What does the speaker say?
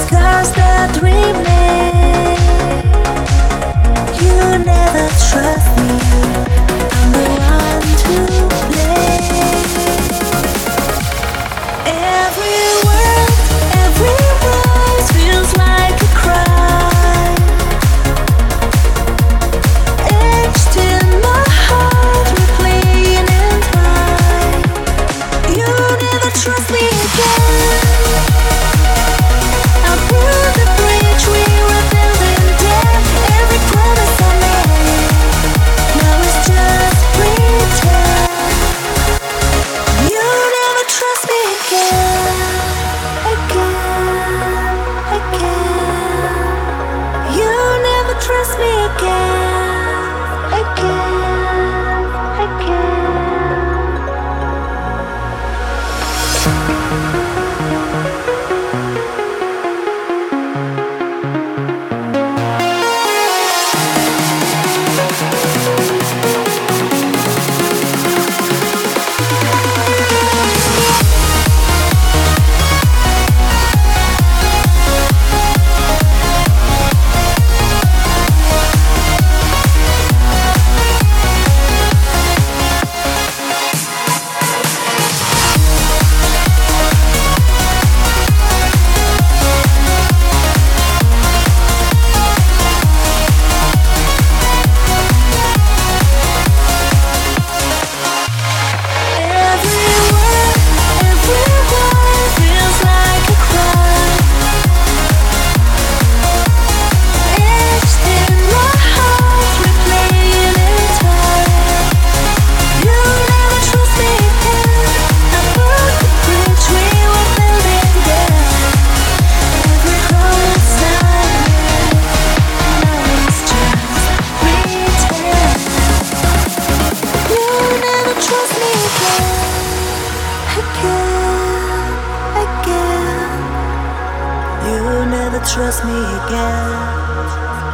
scars that remain. You never trust me, I'm the one to blame. Every word, every voice feels like a crime, etched in my heart, replaying in time. You never trust me again. I broke the bridge we were building dead. Every promise I made, now it's just pretend. You never trust me again, again, again. You never trust me again, again, again. Trust me again.